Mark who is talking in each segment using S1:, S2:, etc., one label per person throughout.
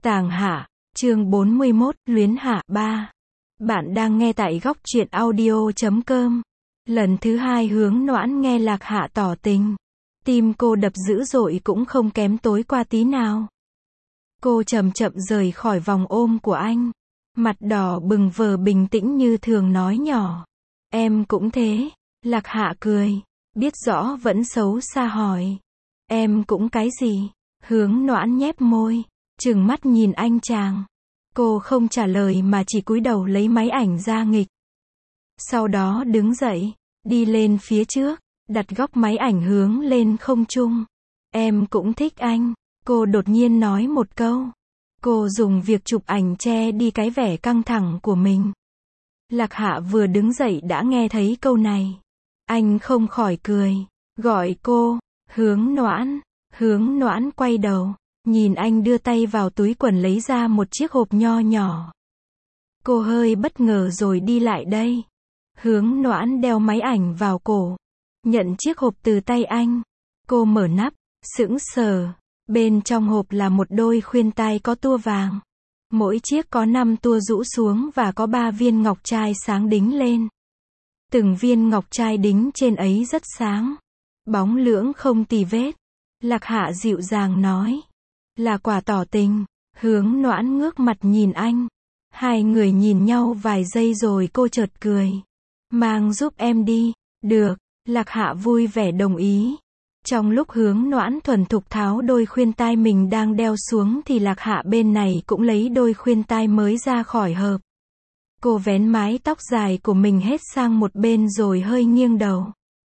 S1: Tàng Hạ, chương 41, Luyến Hạ 3. Bạn đang nghe tại góc truyện audio.com. Lần thứ hai Hướng Noãn nghe Lạc Hạ tỏ tình. Tim cô đập dữ dội cũng không kém tối qua tí nào. Cô chậm chậm rời khỏi vòng ôm của anh. Mặt đỏ bừng vờ bình tĩnh như thường nói nhỏ. Em cũng thế. Lạc Hạ cười. Biết rõ vẫn xấu xa hỏi. Em cũng cái gì? Hướng Noãn nhếch môi. Trừng mắt nhìn anh chàng. Cô không trả lời mà chỉ cúi đầu lấy máy ảnh ra nghịch. Sau đó đứng dậy, đi lên phía trước, đặt góc máy ảnh hướng lên không trung. Em cũng thích anh. Cô đột nhiên nói một câu. Cô dùng việc chụp ảnh che đi cái vẻ căng thẳng của mình. Lạc Hạ vừa đứng dậy đã nghe thấy câu này. Anh không khỏi cười. Gọi cô, Hướng Noãn. Hướng Noãn quay đầu. Nhìn anh đưa tay vào túi quần lấy ra một chiếc hộp nho nhỏ. Cô hơi bất ngờ rồi đi lại đây. Hướng Noãn đeo máy ảnh vào cổ. Nhận chiếc hộp từ tay anh. Cô mở nắp, sững sờ. Bên trong hộp là một đôi khuyên tai có tua vàng. Mỗi chiếc có 5 tua rũ xuống và có 3 viên ngọc trai sáng đính lên. Từng viên ngọc trai đính trên ấy rất sáng. Bóng lưỡng không tì vết. Lạc Hạ dịu dàng nói. Là quà tỏ tình. Hướng Noãn ngước mặt nhìn anh. Hai người nhìn nhau vài giây rồi cô chợt cười. Mang giúp em đi. Được. Lạc Hạ vui vẻ đồng ý. Trong lúc Hướng Noãn thuần thục tháo đôi khuyên tai mình đang đeo xuống thì Lạc Hạ bên này cũng lấy đôi khuyên tai mới ra khỏi hộp. Cô vén mái tóc dài của mình hết sang một bên rồi hơi nghiêng đầu.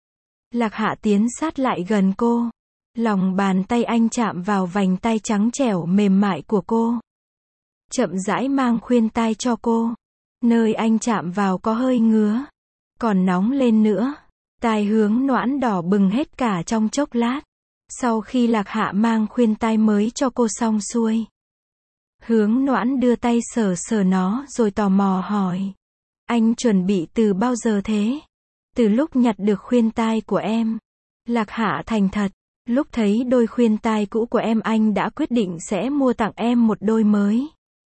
S1: Lạc Hạ tiến sát lại gần cô. Lòng bàn tay anh chạm vào vành tay trắng trẻo mềm mại của cô. Chậm rãi mang khuyên tai cho cô. Nơi anh chạm vào có hơi ngứa. Còn nóng lên nữa. Tai Hướng Noãn đỏ bừng hết cả trong chốc lát. Sau khi Lạc Hạ mang khuyên tai mới cho cô xong xuôi. Hướng Noãn đưa tay sờ sờ nó rồi tò mò hỏi. Anh chuẩn bị từ bao giờ thế? Từ lúc nhặt được khuyên tai của em. Lạc Hạ thành thật. Lúc thấy đôi khuyên tai cũ của em anh đã quyết định sẽ mua tặng em một đôi mới.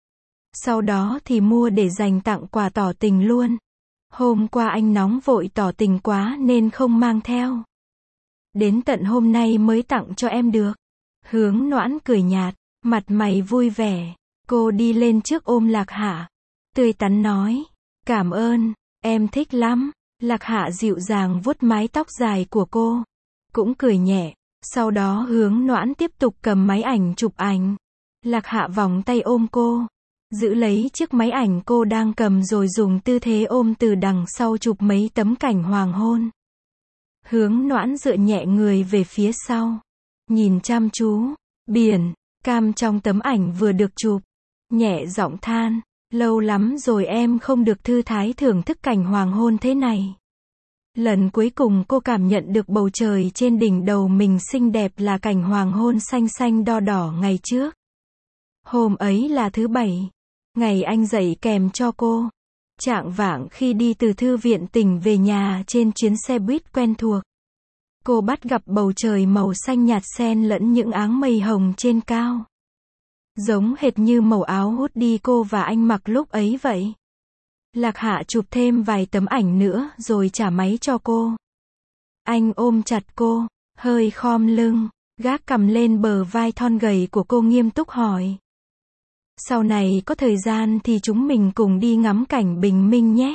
S1: Sau đó thì mua để dành tặng quà tỏ tình luôn. Hôm qua anh nóng vội tỏ tình quá nên không mang theo. Đến tận hôm nay mới tặng cho em được. Hướng Noãn cười nhạt, mặt mày vui vẻ. Cô đi lên trước ôm Lạc Hạ. Tươi tắn nói. Cảm ơn, em thích lắm. Lạc Hạ dịu dàng vuốt mái tóc dài của cô. Cũng cười nhẹ. Sau đó Hướng Noãn tiếp tục cầm máy ảnh chụp ảnh. Lạc Hạ vòng tay ôm cô. Giữ lấy chiếc máy ảnh cô đang cầm rồi dùng tư thế ôm từ đằng sau chụp mấy tấm cảnh hoàng hôn. Hướng Noãn dựa nhẹ người về phía sau. Nhìn chăm chú. Biển, cam trong tấm ảnh vừa được chụp. Nhẹ giọng than. Lâu lắm rồi em không được thư thái thưởng thức cảnh hoàng hôn thế này. Lần cuối cùng cô cảm nhận được bầu trời trên đỉnh đầu mình xinh đẹp là cảnh hoàng hôn xanh xanh đo đỏ ngày trước. Hôm ấy là thứ Bảy. Ngày anh dậy kèm cho cô. Chạng vạng khi đi từ thư viện tỉnh về nhà trên chuyến xe buýt quen thuộc. Cô bắt gặp bầu trời màu xanh nhạt xen lẫn những áng mây hồng trên cao. Giống hệt như màu áo hoodie cô và anh mặc lúc ấy vậy. Lạc Hạ chụp thêm vài tấm ảnh nữa rồi trả máy cho cô. Anh ôm chặt cô, hơi khom lưng, gác cằm lên bờ vai thon gầy của cô nghiêm túc hỏi. Sau này có thời gian thì chúng mình cùng đi ngắm cảnh bình minh nhé.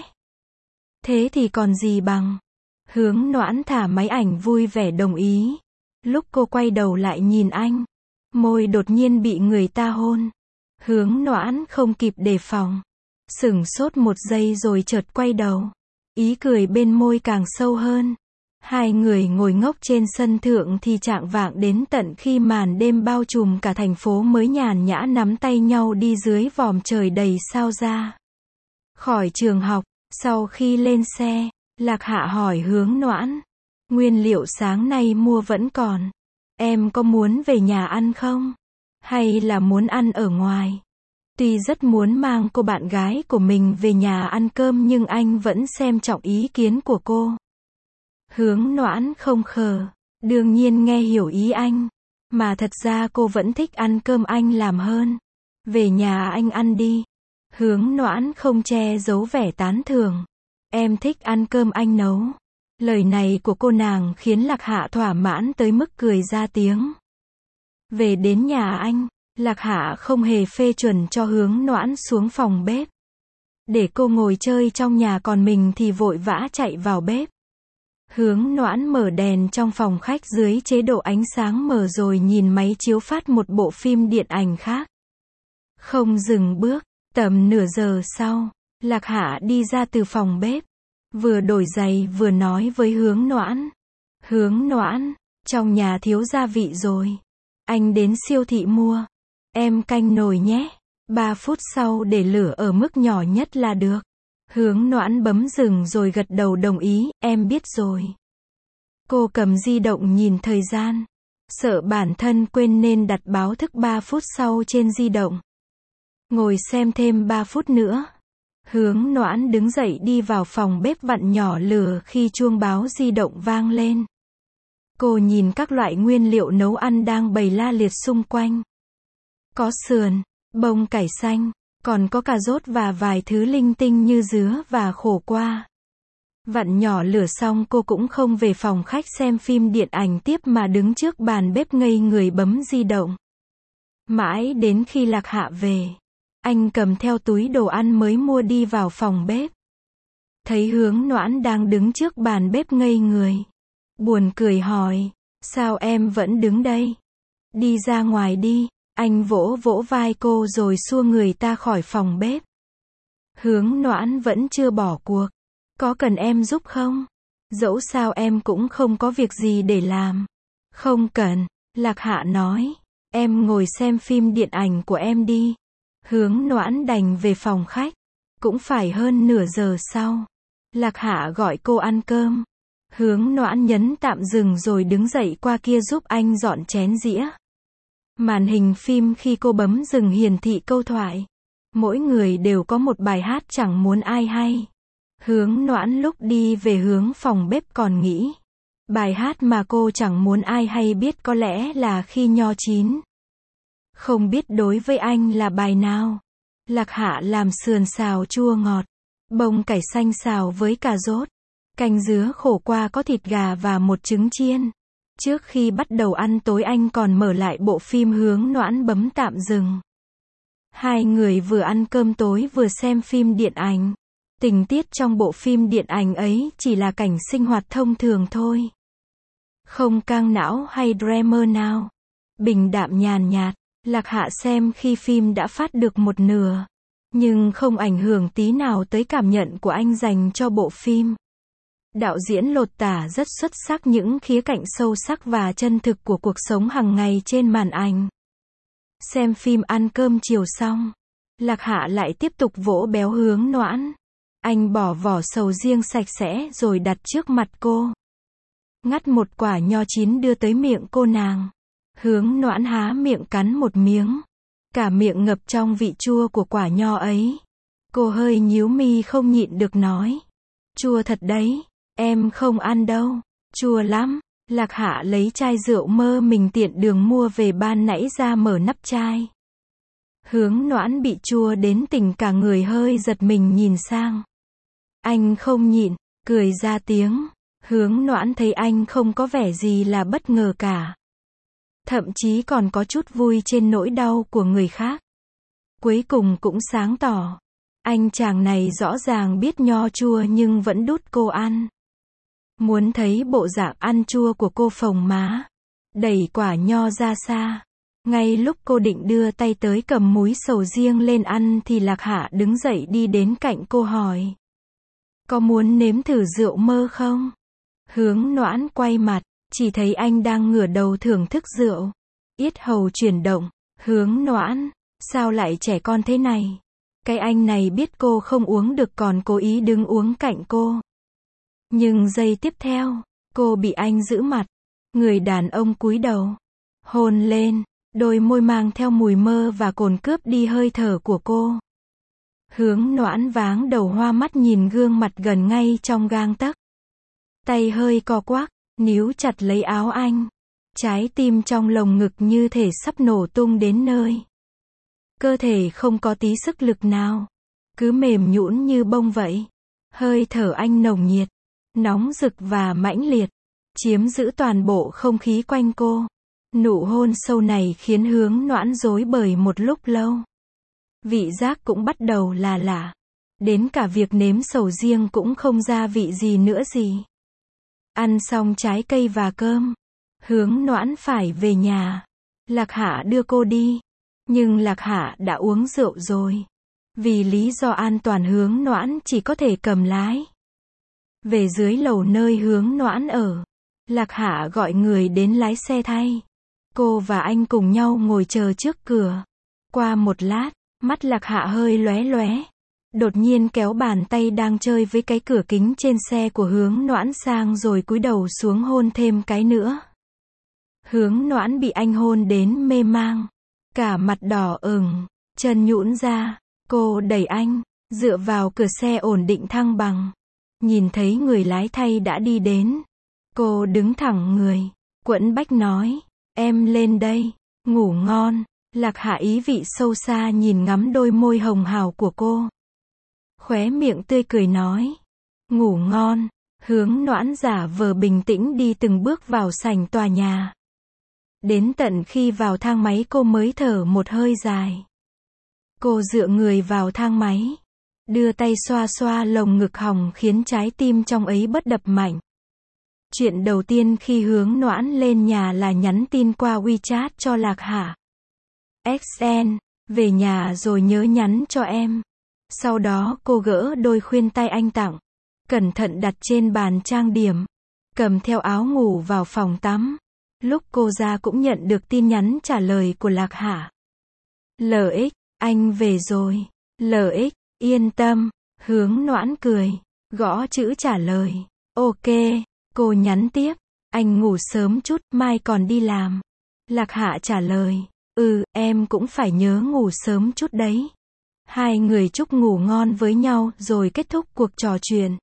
S1: Thế thì còn gì bằng. Hướng Noãn thả máy ảnh vui vẻ đồng ý. Lúc cô quay đầu lại nhìn anh, môi đột nhiên bị người ta hôn. Hướng Noãn không kịp đề phòng. Sửng sốt một giây rồi chợt quay đầu. Ý cười bên môi càng sâu hơn. Hai người ngồi ngốc trên sân thượng thì chạng vạng đến tận khi màn đêm bao trùm cả thành phố mới nhàn nhã nắm tay nhau đi dưới vòm trời đầy sao ra. Khỏi trường học, sau khi lên xe, Lạc Hạ hỏi Hướng Noãn. Nguyên liệu sáng nay mua vẫn còn. Em có muốn về nhà ăn không? Hay là muốn ăn ở ngoài? Tuy rất muốn mang cô bạn gái của mình về nhà ăn cơm nhưng anh vẫn xem trọng ý kiến của cô. Hướng Noãn không khờ, đương nhiên nghe hiểu ý anh. Mà thật ra cô vẫn thích ăn cơm anh làm hơn. Về nhà anh ăn đi. Hướng Noãn không che giấu vẻ tán thưởng. Em thích ăn cơm anh nấu. Lời này của cô nàng khiến Lạc Hạ thỏa mãn tới mức cười ra tiếng. Về đến nhà anh, Lạc Hạ không hề phê chuẩn cho Hướng Noãn xuống phòng bếp. Để cô ngồi chơi trong nhà còn mình thì vội vã chạy vào bếp. Hướng Noãn mở đèn trong phòng khách dưới chế độ ánh sáng mờ rồi nhìn máy chiếu phát một bộ phim điện ảnh khác. Không dừng bước, tầm nửa giờ sau, Lạc Hạ đi ra từ phòng bếp. Vừa đổi giày vừa nói với Hướng Noãn. Hướng Noãn, trong nhà thiếu gia vị rồi. Anh đến siêu thị mua. Em canh nồi nhé. 3 phút sau để lửa ở mức nhỏ nhất là được. Hướng Noãn bấm dừng rồi gật đầu đồng ý, em biết rồi. Cô cầm di động nhìn thời gian. Sợ bản thân quên nên đặt báo thức 3 phút sau trên di động. Ngồi xem thêm 3 phút nữa. Hướng Noãn đứng dậy đi vào phòng bếp vặn nhỏ lửa khi chuông báo di động vang lên. Cô nhìn các loại nguyên liệu nấu ăn đang bày la liệt xung quanh. Có sườn, bông cải xanh, còn có cà rốt và vài thứ linh tinh như dứa và khổ qua. Vặn nhỏ lửa xong cô cũng không về phòng khách xem phim điện ảnh tiếp mà đứng trước bàn bếp ngây người bấm di động. Mãi đến khi Lạc Hạ về, anh cầm theo túi đồ ăn mới mua đi vào phòng bếp. Thấy Hướng Noãn đang đứng trước bàn bếp ngây người. Buồn cười hỏi, sao em vẫn đứng đây? Đi ra ngoài đi. Anh vỗ vỗ vai cô rồi xua người ta khỏi phòng bếp. Hướng Noãn vẫn chưa bỏ cuộc. Có cần em giúp không? Dẫu sao em cũng không có việc gì để làm. Không cần, Lạc Hạ nói. Em ngồi xem phim điện ảnh của em đi. Hướng Noãn đành về phòng khách. Cũng phải hơn nửa giờ sau. Lạc Hạ gọi cô ăn cơm. Hướng Noãn nhấn tạm dừng rồi đứng dậy qua kia giúp anh dọn chén dĩa. Màn hình phim khi cô bấm dừng hiển thị câu thoại. Mỗi người đều có một bài hát chẳng muốn ai hay. Hướng Noãn lúc đi về hướng phòng bếp còn nghĩ. Bài hát mà cô chẳng muốn ai hay biết có lẽ là Khi nho chín. Không biết đối với anh là bài nào. Lạc Hạ làm sườn xào chua ngọt. Bông cải xanh xào với cà rốt. Canh dứa khổ qua có thịt gà và một trứng chiên. Trước khi bắt đầu ăn tối anh còn mở lại bộ phim Hướng Noãn bấm tạm dừng. Hai người vừa ăn cơm tối vừa xem phim điện ảnh. Tình tiết trong bộ phim điện ảnh ấy chỉ là cảnh sinh hoạt thông thường thôi. Không căng não hay drama nào. Bình đạm nhàn nhạt. Lạc Hạ xem khi phim đã phát được một nửa. Nhưng không ảnh hưởng tí nào tới cảm nhận của anh dành cho bộ phim. Đạo diễn lột tả rất xuất sắc những khía cạnh sâu sắc và chân thực của cuộc sống hàng ngày trên màn ảnh. Xem phim ăn cơm chiều xong, Lạc Hạ lại tiếp tục vỗ béo Hướng Noãn. Anh bỏ vỏ sầu riêng sạch sẽ rồi đặt trước mặt cô. Ngắt một quả nho chín đưa tới miệng cô nàng. Hướng Noãn há miệng cắn một miếng. Cả miệng ngập trong vị chua của quả nho ấy. Cô hơi nhíu mi không nhịn được nói. Chua thật đấy. Em không ăn đâu. Chua lắm. Lạc Hạ lấy chai rượu mơ mình tiện đường mua về ban nãy ra mở nắp chai. Hướng Noãn bị chua đến tỉnh cả người hơi giật mình nhìn sang. Anh không nhịn, cười ra tiếng. Hướng Noãn thấy anh không có vẻ gì là bất ngờ cả. Thậm chí còn có chút vui trên nỗi đau của người khác. Cuối cùng cũng sáng tỏ. Anh chàng này rõ ràng biết nho chua nhưng vẫn đút cô ăn. Muốn thấy bộ dạng ăn chua của cô phồng má. Đẩy quả nho ra xa. Ngay lúc cô định đưa tay tới cầm múi sầu riêng lên ăn thì Lạc Hạ đứng dậy đi đến cạnh cô hỏi. Có muốn nếm thử rượu mơ không? Hướng Noãn quay mặt, chỉ thấy anh đang ngửa đầu thưởng thức rượu. Yết hầu chuyển động. Hướng Noãn, sao lại trẻ con thế này? Cái anh này biết cô không uống được còn cố ý đứng uống cạnh cô. Nhưng giây tiếp theo, cô bị anh giữ mặt. Người đàn ông cúi đầu. Hôn lên, đôi môi mang theo mùi mơ và cồn cướp đi hơi thở của cô. Hướng Noãn váng đầu hoa mắt nhìn gương mặt gần ngay trong gang tấc. Tay hơi co quắp, níu chặt lấy áo anh. Trái tim trong lồng ngực như thể sắp nổ tung đến nơi. Cơ thể không có tí sức lực nào. Cứ mềm nhũn như bông vậy. Hơi thở anh nồng nhiệt, nóng rực và mãnh liệt, chiếm giữ toàn bộ không khí quanh cô. Nụ hôn sâu này khiến Hướng Noãn rối bời một lúc lâu. Vị giác cũng bắt đầu là lạ. Đến cả việc nếm sầu riêng cũng không ra vị gì nữa gì. Ăn xong trái cây và cơm, Hướng Noãn phải về nhà. Lạc Hạ đưa cô đi. Nhưng Lạc Hạ đã uống rượu rồi. Vì lý do an toàn Hướng Noãn chỉ có thể cầm lái. Về dưới lầu nơi Hướng Noãn ở, Lạc Hạ gọi người đến lái xe thay. Cô và anh cùng nhau ngồi chờ trước cửa. Qua một lát, mắt Lạc Hạ hơi lóe lóe. Đột nhiên kéo bàn tay đang chơi với cái cửa kính trên xe của Hướng Noãn sang rồi cúi đầu xuống hôn thêm cái nữa. Hướng Noãn bị anh hôn đến mê mang. Cả mặt đỏ ửng, chân nhũn ra. Cô đẩy anh, dựa vào cửa xe ổn định thăng bằng. Nhìn thấy người lái thay đã đi đến. Cô đứng thẳng người, quẫn bách nói, em lên đây, ngủ ngon. Lạc Hạ ý vị sâu xa nhìn ngắm đôi môi hồng hào của cô. Khóe miệng tươi cười nói, ngủ ngon. Hướng Noãn giả vờ bình tĩnh đi từng bước vào sảnh tòa nhà. Đến tận khi vào thang máy cô mới thở một hơi dài. Cô dựa người vào thang máy, đưa tay xoa xoa lồng ngực hồng khiến trái tim trong ấy bớt đập mạnh. Chuyện đầu tiên khi Hướng Noãn lên nhà là nhắn tin qua WeChat cho Lạc Hạ. XN, về nhà rồi nhớ nhắn cho em. Sau đó cô gỡ đôi khuyên tai anh tặng, cẩn thận đặt trên bàn trang điểm, cầm theo áo ngủ vào phòng tắm. Lúc cô ra cũng nhận được tin nhắn trả lời của Lạc Hạ. LX, anh về rồi. LX, yên tâm. Hướng Noãn cười, gõ chữ trả lời. Ok, cô nhắn tiếp. Anh ngủ sớm chút, mai còn đi làm. Lạc Hạ trả lời. Em cũng phải nhớ ngủ sớm chút đấy. Hai người chúc ngủ ngon với nhau rồi kết thúc cuộc trò chuyện.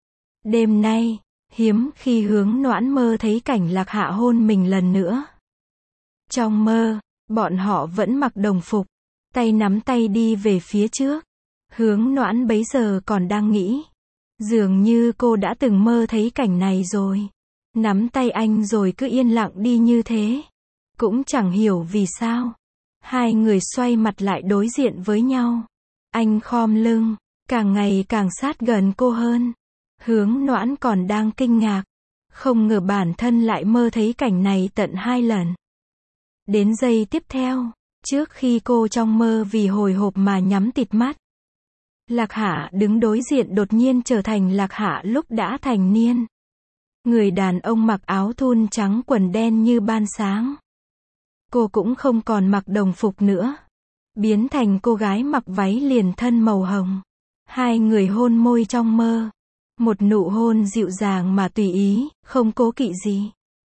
S1: Đêm nay, hiếm khi Hướng Noãn mơ thấy cảnh Lạc Hạ hôn mình lần nữa. Trong mơ, bọn họ vẫn mặc đồng phục, tay nắm tay đi về phía trước. Hướng Noãn bấy giờ còn đang nghĩ. Dường như cô đã từng mơ thấy cảnh này rồi. Nắm tay anh rồi cứ yên lặng đi như thế. Cũng chẳng hiểu vì sao. Hai người xoay mặt lại đối diện với nhau. Anh khom lưng, càng ngày càng sát gần cô hơn. Hướng Noãn còn đang kinh ngạc. Không ngờ bản thân lại mơ thấy cảnh này tận 2 lần. Đến giây tiếp theo, trước khi cô trong mơ vì hồi hộp mà nhắm tịt mắt. Lạc Hạ đứng đối diện đột nhiên trở thành Lạc Hạ lúc đã thành niên. Người đàn ông mặc áo thun trắng quần đen như ban sáng. Cô cũng không còn mặc đồng phục nữa. Biến thành cô gái mặc váy liền thân màu hồng. Hai người hôn môi trong mơ. Một nụ hôn dịu dàng mà tùy ý, không cố kỵ gì.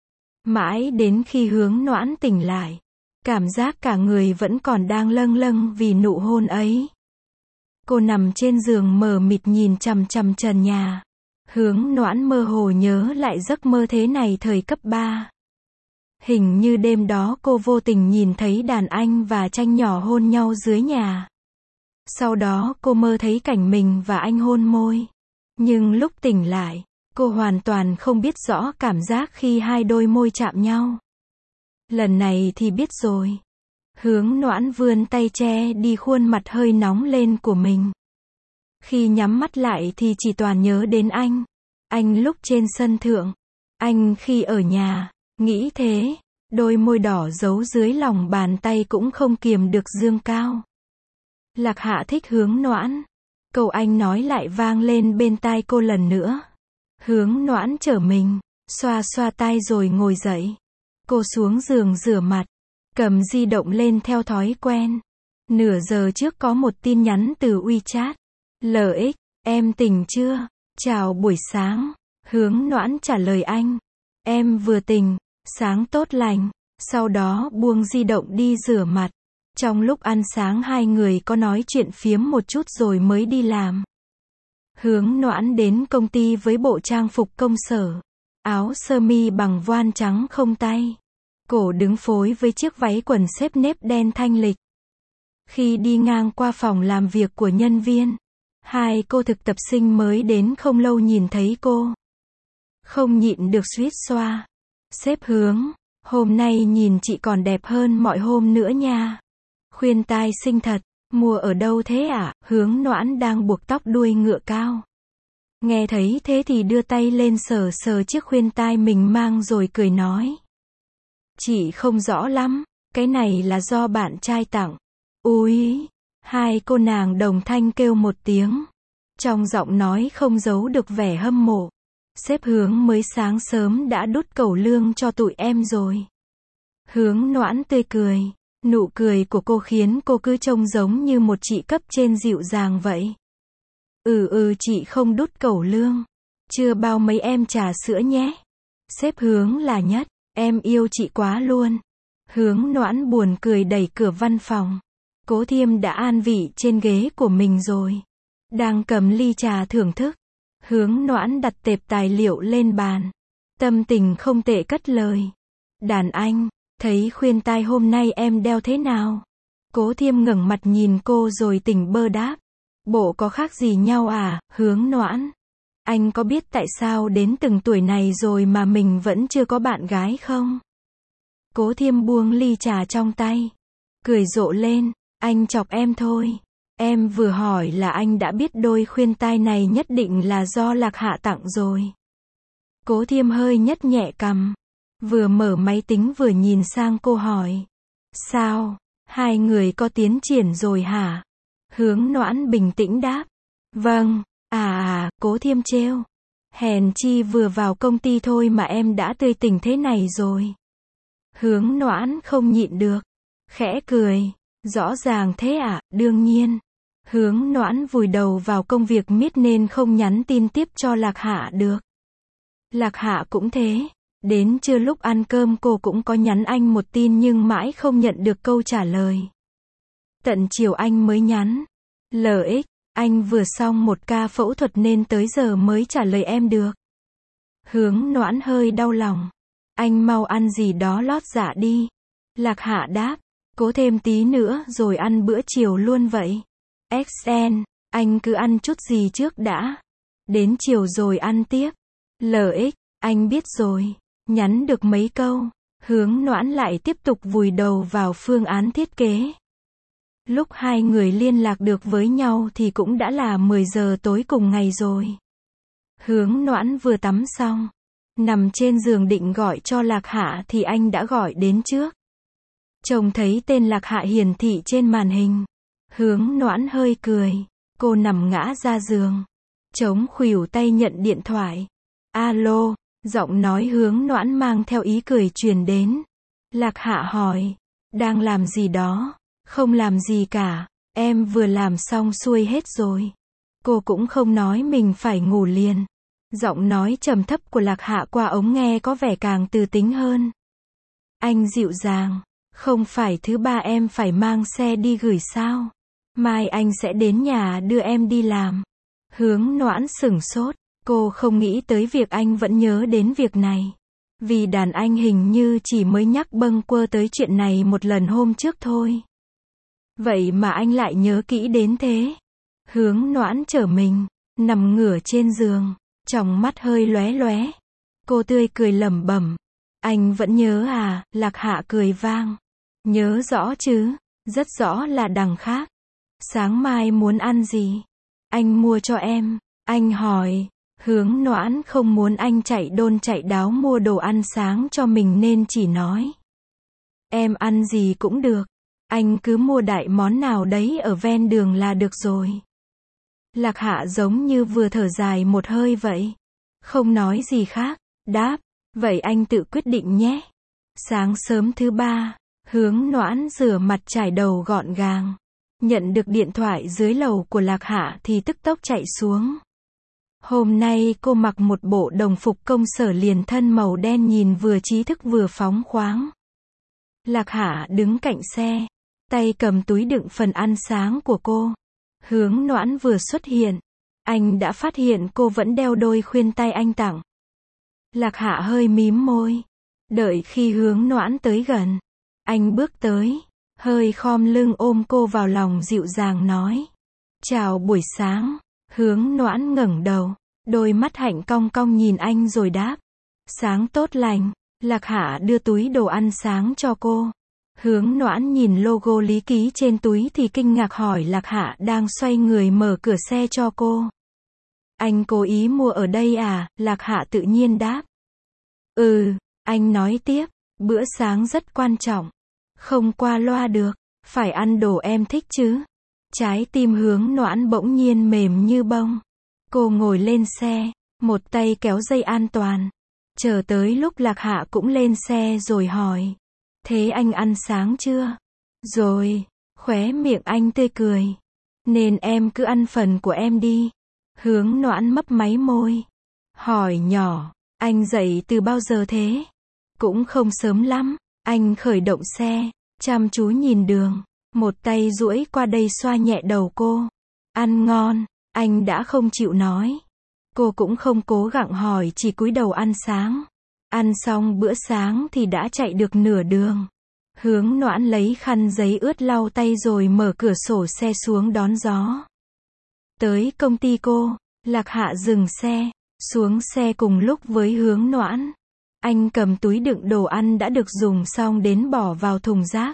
S1: Mãi đến khi Hướng Noãn tỉnh lại. Cảm giác cả người vẫn còn đang lâng lâng vì nụ hôn ấy. Cô nằm trên giường mờ mịt nhìn chằm chằm trần nhà. Hướng Noãn mơ hồ nhớ lại giấc mơ thế này thời cấp 3. Hình như đêm đó cô vô tình nhìn thấy đàn anh và Tranh nhỏ hôn nhau dưới nhà. Sau đó cô mơ thấy cảnh mình và anh hôn môi. Nhưng lúc tỉnh lại, cô hoàn toàn không biết rõ cảm giác khi hai đôi môi chạm nhau. Lần này thì biết rồi. Hướng Noãn vươn tay che đi khuôn mặt hơi nóng lên của mình. Khi nhắm mắt lại thì chỉ toàn nhớ đến anh. Anh lúc trên sân thượng. Anh khi ở nhà. Nghĩ thế, đôi môi đỏ giấu dưới lòng bàn tay cũng không kiềm được dương cao. Lạc Hạ thích Hướng Noãn. Câu anh nói lại vang lên bên tai cô lần nữa. Hướng Noãn trở mình, xoa xoa tai rồi ngồi dậy. Cô xuống giường rửa mặt, cầm di động lên theo thói quen. Nửa giờ trước có một tin nhắn từ WeChat. LX, em tỉnh chưa? Chào buổi sáng. Hướng Noãn trả lời anh. Em vừa tỉnh, sáng tốt lành. Sau đó buông di động đi rửa mặt. Trong lúc ăn sáng hai người có nói chuyện phiếm một chút rồi mới đi làm. Hướng Noãn đến công ty với bộ trang phục công sở. Áo sơ mi bằng voan trắng không tay. Cổ đứng phối với chiếc váy quần xếp nếp đen thanh lịch. Khi đi ngang qua phòng làm việc của nhân viên, hai cô thực tập sinh mới đến không lâu nhìn thấy cô. Không nhịn được suýt xoa. Sếp Hướng, hôm nay nhìn chị còn đẹp hơn mọi hôm nữa nha. Khuyên tai xinh thật, mua ở đâu thế ạ? Hướng Noãn đang buộc tóc đuôi ngựa cao. Nghe thấy thế thì đưa tay lên sờ sờ chiếc khuyên tai mình mang rồi cười nói. Chị không rõ lắm, cái này là do bạn trai tặng. Úi, hai cô nàng đồng thanh kêu một tiếng. Trong giọng nói không giấu được vẻ hâm mộ. Sếp Hướng mới sáng sớm đã đút cẩu lương cho tụi em rồi. Hướng Noãn tươi cười. Nụ cười của cô khiến cô cứ trông giống như một chị cấp trên dịu dàng vậy. Chị không đút cẩu lương. Chưa bao mấy em trà sữa nhé. Sếp Hướng là nhất, em yêu chị quá luôn. Hướng Noãn buồn cười đẩy cửa văn phòng. Cố Thiêm đã an vị trên ghế của mình rồi. Đang cầm ly trà thưởng thức. Hướng Noãn đặt tệp tài liệu lên bàn. Tâm tình không tệ cất lời. Đàn anh, thấy khuyên tai hôm nay em đeo thế nào? Cố Thiêm ngẩng mặt nhìn cô rồi tỉnh bơ đáp. Bộ có khác gì nhau à, Hướng Noãn? Anh có biết tại sao đến từng tuổi này rồi mà mình vẫn chưa có bạn gái không? Cố Thiêm buông ly trà trong tay. Cười rộ lên, anh chọc em thôi. Em vừa hỏi là anh đã biết đôi khuyên tai này nhất định là do Lạc Hạ tặng rồi. Cố Thiêm hơi nhấc nhẹ cằm. Vừa mở máy tính vừa nhìn sang cô hỏi. Sao? Hai người có tiến triển rồi hả? Hướng Noãn bình tĩnh đáp. Vâng, Cố Thiêm trêu. Hèn chi vừa vào công ty thôi mà em đã tươi tỉnh thế này rồi. Hướng Noãn không nhịn được. Khẽ cười. Rõ ràng thế ạ, đương nhiên. Hướng Noãn vùi đầu vào công việc miết nên không nhắn tin tiếp cho Lạc Hạ được. Lạc Hạ cũng thế. Đến trưa lúc ăn cơm cô cũng có nhắn anh một tin nhưng mãi không nhận được câu trả lời. Tận chiều anh mới nhắn. LX, anh vừa xong một ca phẫu thuật nên tới giờ mới trả lời em được. Hướng Noãn hơi đau lòng. Anh mau ăn gì đó lót dạ đi. Lạc Hạ đáp. Cố thêm tí nữa rồi ăn bữa chiều luôn vậy. XN, anh cứ ăn chút gì trước đã. Đến chiều rồi ăn tiếp. LX, anh biết rồi. Nhắn được mấy câu. Hướng Noãn lại tiếp tục vùi đầu vào phương án thiết kế. Lúc hai người liên lạc được với nhau thì cũng đã là 10 giờ tối cùng ngày rồi. Hướng Noãn vừa tắm xong. Nằm trên giường định gọi cho Lạc Hạ thì anh đã gọi đến trước. Trông thấy tên Lạc Hạ hiển thị trên màn hình. Hướng Noãn hơi cười. Cô nằm ngã ra giường. Chống khuỷu tay nhận điện thoại. Alo, giọng nói Hướng Noãn mang theo ý cười truyền đến. Lạc Hạ hỏi. Đang làm gì đó? Không làm gì cả. Em vừa làm xong xuôi hết rồi. Cô cũng không nói mình phải ngủ liền. Giọng nói trầm thấp của Lạc Hạ qua ống nghe có vẻ càng từ tính hơn. Anh dịu dàng. Không phải thứ ba em phải mang xe đi gửi sao? Mai anh sẽ đến nhà đưa em đi làm. Hướng Noãn sửng sốt. Cô không nghĩ tới việc anh vẫn nhớ đến việc này. Vì đàn anh hình như chỉ mới nhắc bâng quơ tới chuyện này một lần hôm trước thôi. Vậy mà anh lại nhớ kỹ đến thế. Hướng Noãn trở mình, nằm ngửa trên giường, tròng mắt hơi lóe lóe. Cô tươi cười lẩm bẩm. Anh vẫn nhớ à? Lạc Hạ cười vang. Nhớ rõ chứ, rất rõ là đằng khác. Sáng mai muốn ăn gì? Anh mua cho em. Anh hỏi. Hướng Noãn không muốn anh chạy đôn chạy đáo mua đồ ăn sáng cho mình nên chỉ nói. Em ăn gì cũng được. Anh cứ mua đại món nào đấy ở ven đường là được rồi. Lạc Hạ giống như vừa thở dài một hơi vậy. Không nói gì khác. Đáp. Vậy anh tự quyết định nhé. Sáng sớm thứ ba, Hướng Noãn rửa mặt trải đầu gọn gàng. Nhận được điện thoại dưới lầu của Lạc Hạ thì tức tốc chạy xuống. Hôm nay cô mặc một bộ đồng phục công sở liền thân màu đen nhìn vừa trí thức vừa phóng khoáng. Lạc Hạ đứng cạnh xe, tay cầm túi đựng phần ăn sáng của cô. Hướng Noãn vừa xuất hiện, anh đã phát hiện cô vẫn đeo đôi khuyên tai anh tặng. Lạc Hạ hơi mím môi, đợi khi Hướng Noãn tới gần. Anh bước tới, hơi khom lưng ôm cô vào lòng dịu dàng nói. Chào buổi sáng. Hướng Noãn ngẩng đầu, đôi mắt hạnh cong cong nhìn anh rồi đáp. Sáng tốt lành. Lạc Hạ đưa túi đồ ăn sáng cho cô. Hướng Noãn nhìn logo Lý Ký trên túi thì kinh ngạc hỏi Lạc Hạ đang xoay người mở cửa xe cho cô. Anh cố ý mua ở đây à? Lạc Hạ tự nhiên đáp. Ừ, anh nói tiếp, bữa sáng rất quan trọng. Không qua loa được, phải ăn đồ em thích chứ. Trái tim Hướng Noãn bỗng nhiên mềm như bông. Cô ngồi lên xe, một tay kéo dây an toàn. Chờ tới lúc Lạc Hạ cũng lên xe rồi hỏi. Thế anh ăn sáng chưa? Rồi, khóe miệng anh tươi cười. Nên em cứ ăn phần của em đi. Hướng Noãn mấp máy môi. Hỏi nhỏ, anh dậy từ bao giờ thế? Cũng không sớm lắm. Anh khởi động xe, chăm chú nhìn đường. Một tay duỗi qua đây xoa nhẹ đầu cô. Ăn ngon, anh đã không chịu nói. Cô cũng không cố gắng hỏi, chỉ cúi đầu ăn sáng. Ăn xong bữa sáng thì đã chạy được nửa đường. Hướng Noãn lấy khăn giấy ướt lau tay rồi mở cửa sổ xe xuống đón gió. Tới công ty cô, Lạc Hạ dừng xe, xuống xe cùng lúc với Hướng Noãn. Anh cầm túi đựng đồ ăn đã được dùng xong đến bỏ vào thùng rác.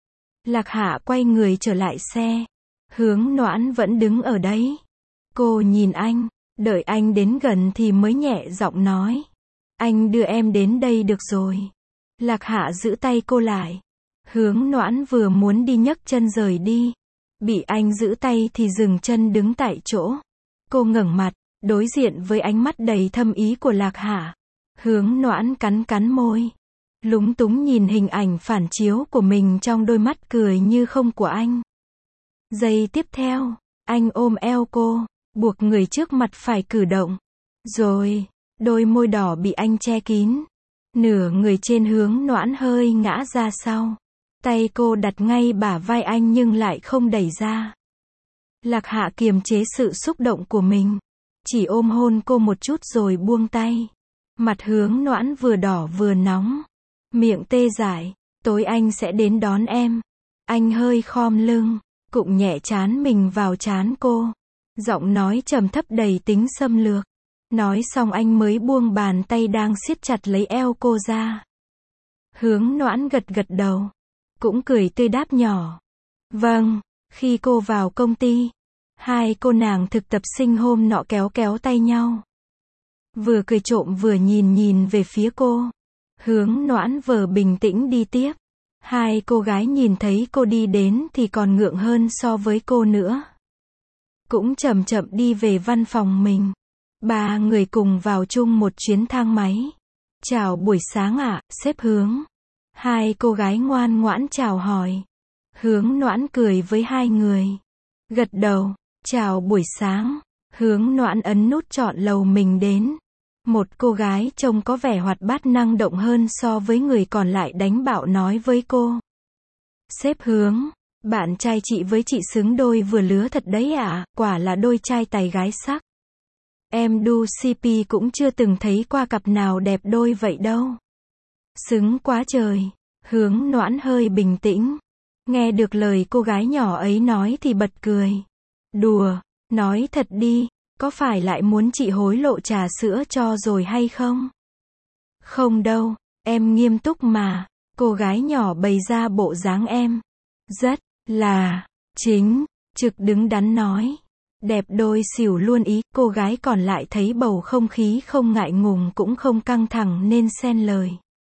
S1: Lạc Hạ quay người trở lại xe. Hướng Noãn vẫn đứng ở đấy. Cô nhìn anh, đợi anh đến gần thì mới nhẹ giọng nói. Anh đưa em đến đây được rồi. Lạc Hạ giữ tay cô lại. Hướng Noãn vừa muốn đi nhấc chân rời đi. Bị anh giữ tay thì dừng chân đứng tại chỗ. Cô ngẩng mặt, đối diện với ánh mắt đầy thâm ý của Lạc Hạ. Hướng Noãn cắn cắn môi. Lúng túng nhìn hình ảnh phản chiếu của mình trong đôi mắt cười như không của anh. Giây tiếp theo, anh ôm eo cô, buộc người trước mặt phải cử động. Rồi, đôi môi đỏ bị anh che kín. Nửa người trên Hướng Noãn hơi ngã ra sau. Tay cô đặt ngay bả vai anh nhưng lại không đẩy ra. Lạc Hạ kiềm chế sự xúc động của mình. Chỉ ôm hôn cô một chút rồi buông tay. Mặt Hướng Noãn vừa đỏ vừa nóng. Miệng tê dại. Tối anh sẽ đến đón em. Anh hơi khom lưng, cụng nhẹ trán mình vào trán cô. Giọng nói trầm thấp đầy tính xâm lược. Nói xong anh mới buông bàn tay đang siết chặt lấy eo cô ra. Hướng Noãn gật gật đầu. Cũng cười tươi đáp nhỏ. Vâng, khi cô vào công ty, hai cô nàng thực tập sinh hôm nọ kéo kéo tay nhau. Vừa cười trộm vừa nhìn về phía cô. Hướng Noãn vờ bình tĩnh đi tiếp. Hai cô gái nhìn thấy cô đi đến thì còn ngượng hơn so với cô nữa. Cũng chậm chậm đi về văn phòng mình. Ba người cùng vào chung một chuyến thang máy. Chào buổi sáng ạ, sếp Hướng. Hai cô gái ngoan ngoãn chào hỏi. Hướng Noãn cười với hai người. Gật đầu, chào buổi sáng. Hướng Noãn ấn nút chọn lầu mình đến. Một cô gái trông có vẻ hoạt bát năng động hơn so với người còn lại đánh bạo nói với cô. Sếp Hướng, bạn trai chị với chị xứng đôi vừa lứa thật đấy ạ, quả là đôi trai tài gái sắc. Em đu CP cũng chưa từng thấy qua cặp nào đẹp đôi vậy đâu. Xứng quá trời. Hướng Noãn hơi bình tĩnh. Nghe được lời cô gái nhỏ ấy nói thì bật cười. Đùa, nói thật đi, có phải lại muốn chị hối lộ trà sữa cho rồi hay không? Không đâu, em nghiêm túc mà. Cô gái nhỏ bày ra bộ dáng em. Rất là chính trực đứng đắn nói. Đẹp đôi xỉu luôn ý. Cô gái còn lại thấy bầu không khí không ngại ngùng cũng không căng thẳng nên xen lời.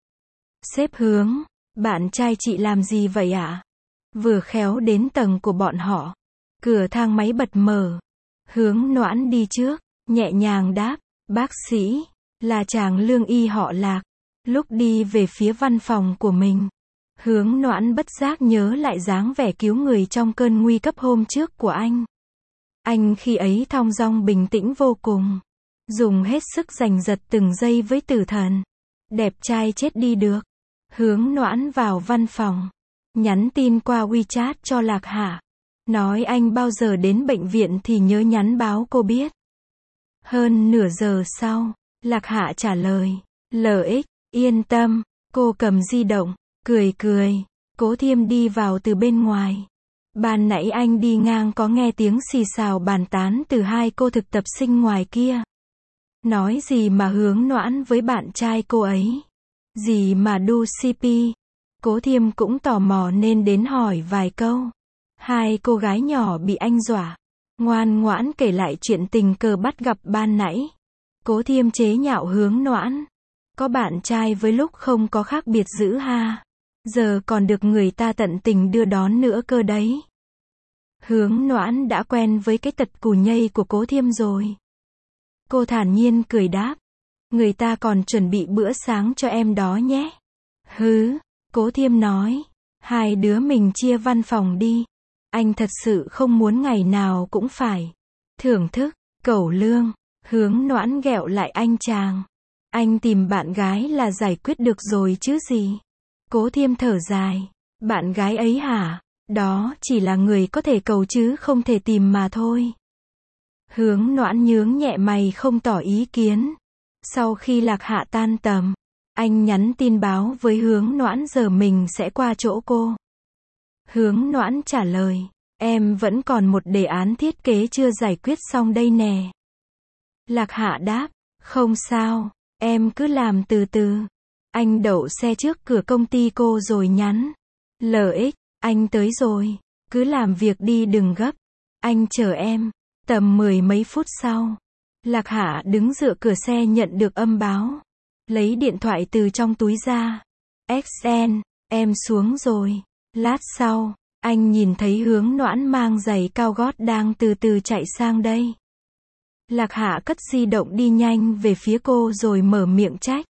S1: Sếp Hướng, bạn trai chị làm gì vậy ạ? Vừa khéo đến tầng của bọn họ. Cửa thang máy bật mở. Hướng Noãn đi trước, nhẹ nhàng đáp, bác sĩ, là chàng lương y họ Lạc. Lúc đi về phía văn phòng của mình, Hướng Noãn bất giác nhớ lại dáng vẻ cứu người trong cơn nguy cấp hôm trước của anh. Anh khi ấy thong dong bình tĩnh vô cùng, dùng hết sức giành giật từng giây với tử thần. Đẹp trai chết đi được. Hướng Noãn vào văn phòng, nhắn tin qua WeChat cho Lạc Hạ. Nói anh bao giờ đến bệnh viện thì nhớ nhắn báo cô biết. Hơn nửa giờ sau, Lạc Hạ trả lời. LX, yên tâm. Cô cầm di động, cười cười. Cố Thiêm đi vào từ bên ngoài. Ban nãy anh đi ngang có nghe tiếng xì xào bàn tán từ hai cô thực tập sinh ngoài kia. Nói gì mà Hướng Noãn với bạn trai cô ấy. Gì mà đu CP. Cố Thiêm cũng tò mò nên đến hỏi vài câu. Hai cô gái nhỏ bị anh dọa. Ngoan ngoãn kể lại chuyện tình cờ bắt gặp ban nãy. Cố Thiêm chế nhạo Hướng Noãn. Có bạn trai với lúc không có khác biệt dữ ha. Giờ còn được người ta tận tình đưa đón nữa cơ đấy. Hướng Noãn đã quen với cái tật cù nhây của Cố Thiêm rồi. Cô thản nhiên cười đáp. Người ta còn chuẩn bị bữa sáng cho em đó nhé. Hứ, Cố Thiêm nói. Hai đứa mình chia văn phòng đi. Anh thật sự không muốn ngày nào cũng phải thưởng thức, cẩu lương. Hướng Noãn ghẹo lại anh chàng. Anh tìm bạn gái là giải quyết được rồi chứ gì. Cố Thiêm thở dài. Bạn gái ấy hả? Đó chỉ là người có thể cầu chứ không thể tìm mà thôi. Hướng Noãn nhướng nhẹ mày không tỏ ý kiến. Sau khi Lạc Hạ tan tầm, anh nhắn tin báo với Hướng Noãn giờ mình sẽ qua chỗ cô. Hướng Noãn trả lời. Em vẫn còn một đề án thiết kế chưa giải quyết xong đây nè. Lạc Hạ đáp. Không sao, em cứ làm từ từ. Anh đậu xe trước cửa công ty cô rồi nhắn. LX, anh tới rồi. Cứ làm việc đi đừng gấp. Anh chờ em. Tầm 10 mấy phút sau. Lạc Hạ đứng dựa cửa xe nhận được âm báo. Lấy điện thoại từ trong túi ra. XN, em xuống rồi. Lát sau, anh nhìn thấy Hướng Noãn mang giày cao gót đang từ từ chạy sang đây. Lạc Hạ cất di động đi nhanh về phía cô rồi mở miệng trách.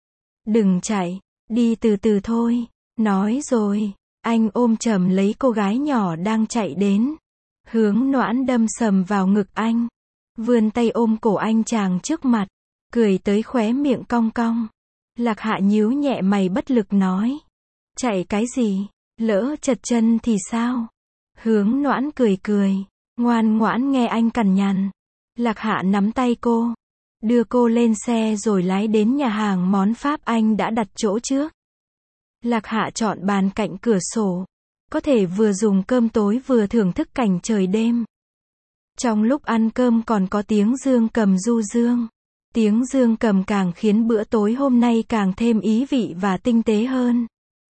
S1: Đừng chạy, đi từ từ thôi. Nói rồi, anh ôm chầm lấy cô gái nhỏ đang chạy đến. Hướng Noãn đâm sầm vào ngực anh. Vươn tay ôm cổ anh chàng trước mặt. Cười tới khóe miệng cong cong. Lạc Hạ nhíu nhẹ mày bất lực nói. Chạy cái gì? Lỡ trật chân thì sao? Hướng Noãn cười cười. Ngoan ngoãn nghe anh cằn nhằn. Lạc Hạ nắm tay cô. Đưa cô lên xe rồi lái đến nhà hàng món Pháp anh đã đặt chỗ trước. Lạc Hạ chọn bàn cạnh cửa sổ. Có thể vừa dùng cơm tối vừa thưởng thức cảnh trời đêm. Trong lúc ăn cơm còn có tiếng dương cầm du dương. Tiếng dương cầm càng khiến bữa tối hôm nay càng thêm ý vị và tinh tế hơn.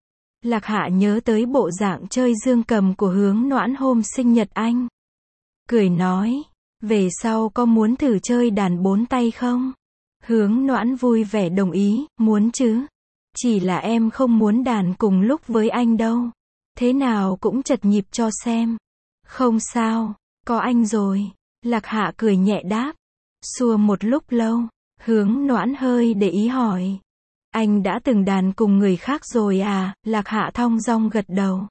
S1: Lạc Hạ nhớ tới bộ dạng chơi dương cầm của Hướng Noãn hôm sinh nhật anh. Cười nói, về sau có muốn thử chơi đàn 4 tay không? Hướng Noãn vui vẻ đồng ý, muốn chứ. Chỉ là em không muốn đàn cùng lúc với anh đâu. Thế nào cũng chật nhịp cho xem. Không sao, có anh rồi. Lạc Hạ cười nhẹ đáp. Xua một lúc lâu, Hướng Noãn hơi để ý hỏi. Anh đã từng đàn cùng người khác rồi à? Lạc Hạ thong dong gật đầu.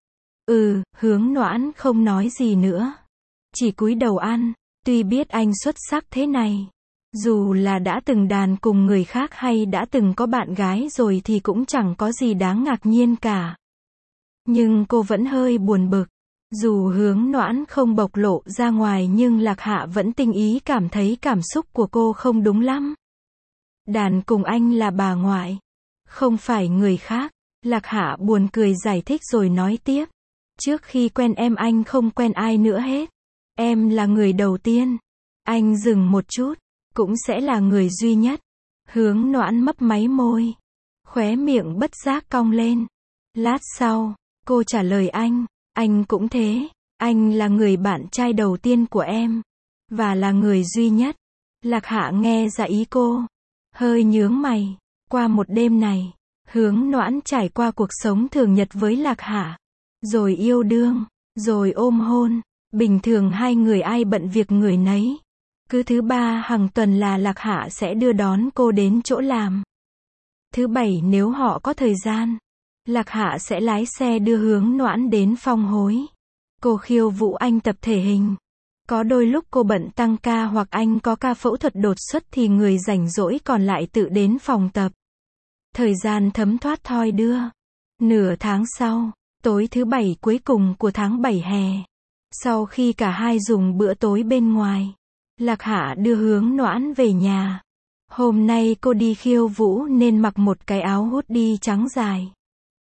S1: Hướng Noãn không nói gì nữa. Chỉ cúi đầu ăn. Tuy biết anh xuất sắc thế này, dù là đã từng đàn cùng người khác hay đã từng có bạn gái rồi thì cũng chẳng có gì đáng ngạc nhiên cả. Nhưng cô vẫn hơi buồn bực. Dù Hướng Noãn không bộc lộ ra ngoài nhưng Lạc Hạ vẫn tinh ý cảm thấy cảm xúc của cô không đúng lắm. Đàn cùng anh là bà ngoại, không phải người khác. Lạc Hạ buồn cười giải thích rồi nói tiếp. Trước khi quen em anh không quen ai nữa hết. Em là người đầu tiên. Anh dừng một chút, cũng sẽ là người duy nhất. Hướng Noãn mấp máy môi. Khóe miệng bất giác cong lên. Lát sau, cô trả lời anh cũng thế. Anh là người bạn trai đầu tiên của em. Và là người duy nhất. Lạc Hạ nghe ra ý cô. Hơi nhướng mày. Qua một đêm này, Hướng Noãn trải qua cuộc sống thường nhật với Lạc Hạ. Rồi yêu đương, rồi ôm hôn. Bình thường hai người ai bận việc người nấy. Cứ thứ ba hàng tuần là Lạc Hạ sẽ đưa đón cô đến chỗ làm. Thứ bảy nếu họ có thời gian, Lạc Hạ sẽ lái xe đưa Hướng Noãn đến Phong Hối. Cô khiêu vũ anh tập thể hình. Có đôi lúc cô bận tăng ca hoặc anh có ca phẫu thuật đột xuất thì người rảnh rỗi còn lại tự đến phòng tập. Thời gian thấm thoát thoi đưa. Nửa tháng sau, tối thứ bảy cuối cùng của tháng 7 hè. Sau khi cả hai dùng bữa tối bên ngoài, Lạc Hạ đưa Hướng Noãn về nhà. Hôm nay cô đi khiêu vũ nên mặc một cái áo hoodie trắng dài.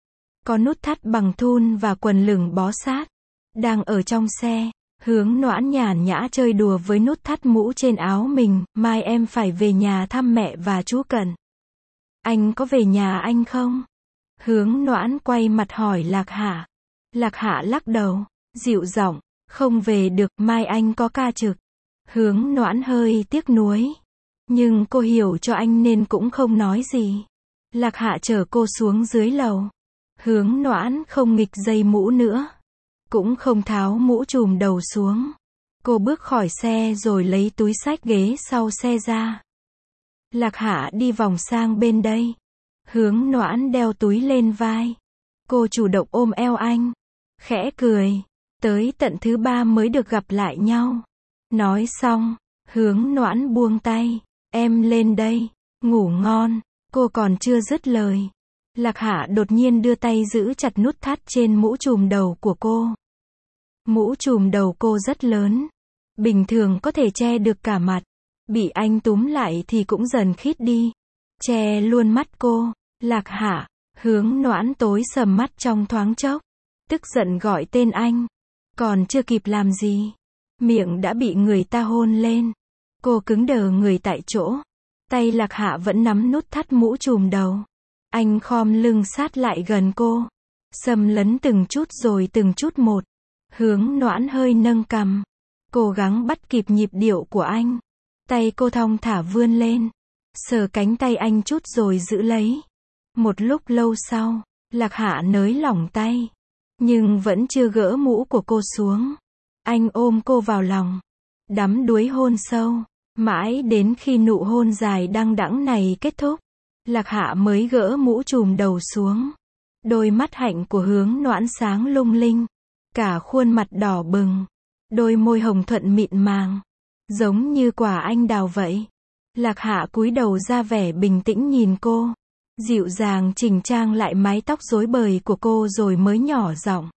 S1: có nút thắt bằng thun và quần lửng bó sát. Đang ở trong xe, Hướng Noãn nhàn nhã chơi đùa với nút thắt mũ trên áo mình, mai em phải về nhà thăm mẹ và chú Cẩn. Anh có về nhà anh không? Hướng Noãn quay mặt hỏi Lạc Hạ. Lạc Hạ lắc đầu, dịu giọng, không về được, mai anh có ca trực. Hướng Noãn hơi tiếc nuối. Nhưng cô hiểu cho anh nên cũng không nói gì. Lạc Hạ chở cô xuống dưới lầu. Hướng Noãn không nghịch dây mũ nữa. Cũng không tháo mũ trùm đầu xuống. Cô bước khỏi xe rồi lấy túi xách ghế sau xe ra. Lạc Hạ đi vòng sang bên đây. Hướng Noãn đeo túi lên vai. Cô chủ động ôm eo anh. Khẽ cười. Tới tận thứ 3 mới được gặp lại nhau. Nói xong, Hướng Noãn buông tay. Em lên đây. Ngủ ngon. Cô còn chưa dứt lời. Lạc Hạ đột nhiên đưa tay giữ chặt nút thắt trên mũ trùm đầu của cô. Mũ trùm đầu cô rất lớn. Bình thường có thể che được cả mặt. Bị anh túm lại thì cũng dần khít đi. Che luôn mắt cô. Lạc Hạ. Hướng Noãn tối sầm mắt trong thoáng chốc. Tức giận gọi tên anh. Còn chưa kịp làm gì. Miệng đã bị người ta hôn lên. Cô cứng đờ người tại chỗ. Tay Lạc Hạ vẫn nắm nút thắt mũ trùm đầu. Anh khom lưng sát lại gần cô. Xâm lấn từng chút rồi từng chút một. Hướng Noãn hơi nâng cằm. Cố gắng bắt kịp nhịp điệu của anh. Tay cô thong thả vươn lên. Sờ cánh tay anh chút rồi giữ lấy. Một lúc lâu sau, Lạc Hạ nới lỏng tay. Nhưng vẫn chưa gỡ mũ của cô xuống. Anh ôm cô vào lòng. Đắm đuối hôn sâu. Mãi đến khi nụ hôn dài đăng đẵng này kết thúc. Lạc Hạ mới gỡ mũ trùm đầu xuống. Đôi mắt hạnh của Hướng Noãn sáng lung linh. Cả khuôn mặt đỏ bừng. Đôi môi hồng thuận mịn màng. Giống như quả anh đào vậy. Lạc Hạ cúi đầu ra vẻ bình tĩnh nhìn cô. Dịu dàng chỉnh trang lại mái tóc rối bời của cô rồi mới nhỏ giọng.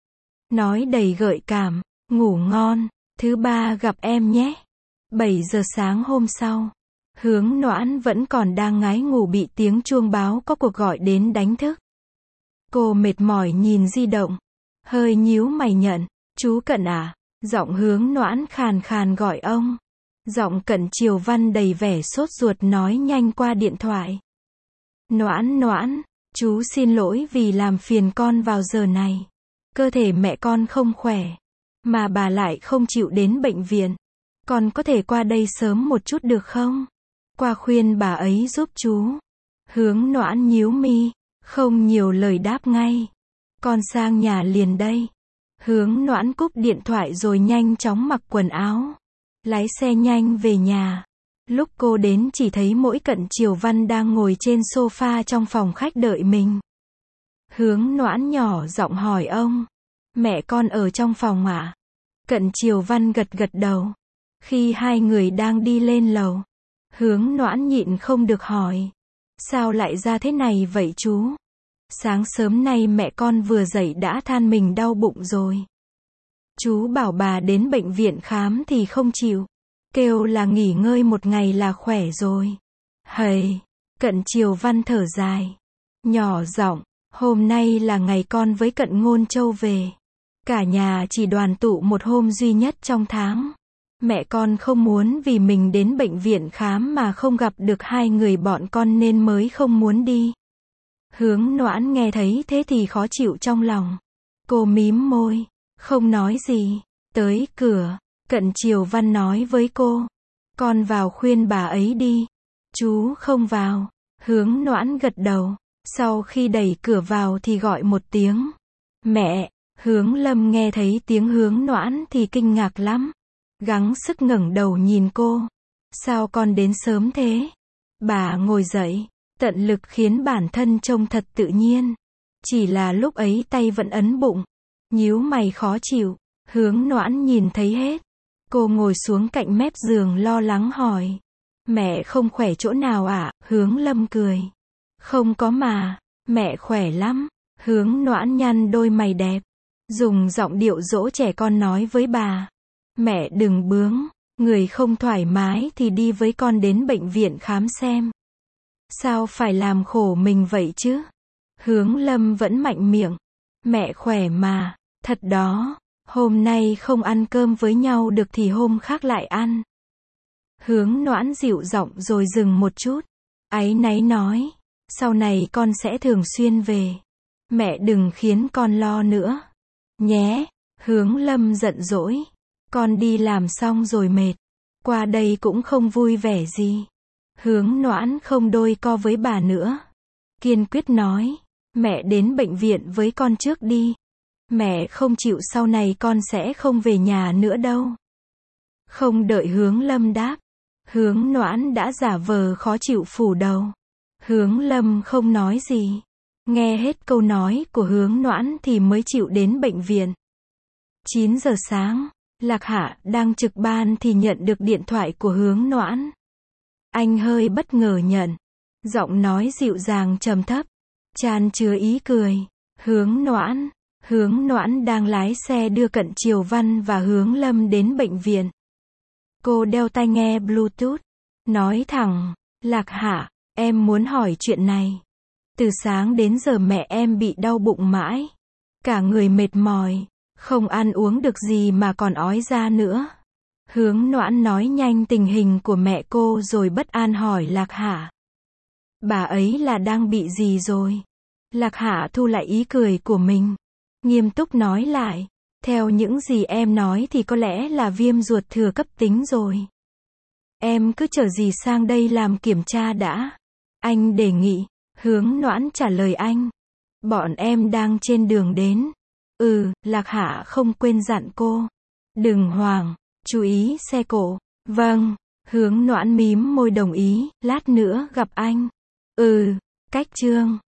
S1: Nói đầy gợi cảm. Ngủ ngon. Thứ 3 gặp em nhé. 7 giờ sáng hôm sau. Hướng Noãn vẫn còn đang ngái ngủ bị tiếng chuông báo có cuộc gọi đến đánh thức. Cô mệt mỏi nhìn di động. Hơi nhíu mày nhận. Chú Cẩn à? Giọng Hướng Noãn khàn khàn gọi ông. Giọng Cẩn Triều Văn đầy vẻ sốt ruột nói nhanh qua điện thoại. Noãn, chú xin lỗi vì làm phiền con vào giờ này. Cơ thể mẹ con không khỏe. Mà bà lại không chịu đến bệnh viện. Con có thể qua đây sớm một chút được không? Qua khuyên bà ấy giúp chú. Hướng Noãn nhíu mi. Không nhiều lời đáp ngay. Con sang nhà liền đây. Hướng Noãn cúp điện thoại rồi nhanh chóng mặc quần áo. Lái xe nhanh về nhà. Lúc cô đến chỉ thấy mỗi Cận Triều Văn đang ngồi trên sofa trong phòng khách đợi mình. Hướng Noãn nhỏ giọng hỏi ông. Mẹ con ở trong phòng ạ? Cận Triều Văn gật gật đầu. Khi hai người đang đi lên lầu. Hướng Noãn nhịn không được hỏi. Sao lại ra thế này vậy chú? Sáng sớm nay mẹ con vừa dậy đã than mình đau bụng rồi. Chú bảo bà đến bệnh viện khám thì không chịu. Kêu là nghỉ ngơi một ngày là khỏe rồi. Hầy, Cận Triều Văn thở dài. Nhỏ giọng, hôm nay là ngày con với Cận Ngôn Châu về. Cả nhà chỉ đoàn tụ một hôm duy nhất trong tháng. Mẹ con không muốn vì mình đến bệnh viện khám mà không gặp được hai người bọn con nên mới không muốn đi. Hướng Noãn nghe thấy thế thì khó chịu trong lòng. Cô mím môi, không nói gì. Tới cửa, Cận Triều Văn nói với cô. Con vào khuyên bà ấy đi. Chú không vào. Hướng Noãn gật đầu. Sau khi đẩy cửa vào thì gọi một tiếng. Mẹ. Hướng Lâm nghe thấy tiếng Hướng Noãn thì kinh ngạc lắm. Gắng sức ngẩng đầu nhìn cô. Sao con đến sớm thế? Bà ngồi dậy. Tận lực khiến bản thân trông thật tự nhiên. Chỉ là lúc ấy tay vẫn ấn bụng. Nhíu mày khó chịu. Hướng Noãn nhìn thấy hết. Cô ngồi xuống cạnh mép giường lo lắng hỏi. Mẹ không khỏe chỗ nào ạ? Hướng Lâm cười. Không có mà. Mẹ khỏe lắm. Hướng Noãn nhăn đôi mày đẹp. Dùng giọng điệu dỗ trẻ con nói với bà. Mẹ đừng bướng. Người không thoải mái thì đi với con đến bệnh viện khám xem. Sao phải làm khổ mình vậy chứ? Hướng Lâm vẫn mạnh miệng. Mẹ khỏe mà, thật đó, hôm nay không ăn cơm với nhau được thì hôm khác lại ăn. Hướng Noãn dịu giọng rồi dừng một chút. Áy náy nói, sau này con sẽ thường xuyên về. Mẹ đừng khiến con lo nữa. Nhé, Hướng Lâm giận dỗi. Con đi làm xong rồi mệt. Qua đây cũng không vui vẻ gì. Hướng Noãn không đôi co với bà nữa. Kiên quyết nói, mẹ đến bệnh viện với con trước đi. Mẹ không chịu sau này con sẽ không về nhà nữa đâu. Không đợi Hướng Lâm đáp. Hướng Noãn đã giả vờ khó chịu phủ đầu. Hướng Lâm không nói gì. Nghe hết câu nói của Hướng Noãn thì mới chịu đến bệnh viện. 9 giờ sáng, Lạc Hạ đang trực ban thì nhận được điện thoại của Hướng Noãn. Anh hơi bất ngờ nhận. Giọng nói dịu dàng trầm thấp, chan chứa ý cười. Hướng Noãn đang lái xe đưa Cận Triều Văn và Hướng Lâm đến bệnh viện. Cô đeo tai nghe Bluetooth, nói thẳng, Lạc Hạ, em muốn hỏi chuyện này. Từ sáng đến giờ mẹ em bị đau bụng mãi. Cả người mệt mỏi, không ăn uống được gì mà còn ói ra nữa. Hướng Noãn nói nhanh tình hình của mẹ cô rồi bất an hỏi Lạc Hạ. Bà ấy là đang bị gì rồi? Lạc Hạ thu lại ý cười của mình. Nghiêm túc nói lại. Theo những gì em nói thì có lẽ là viêm ruột thừa cấp tính rồi. Em cứ chờ gì sang đây làm kiểm tra đã. Anh đề nghị. Hướng Noãn trả lời anh. Bọn em đang trên đường đến. Lạc Hạ không quên dặn cô. Đừng hoảng, chú ý xe cộ. Vâng, Hướng Noãn mím môi đồng ý, lát nữa gặp anh. Cách Trương.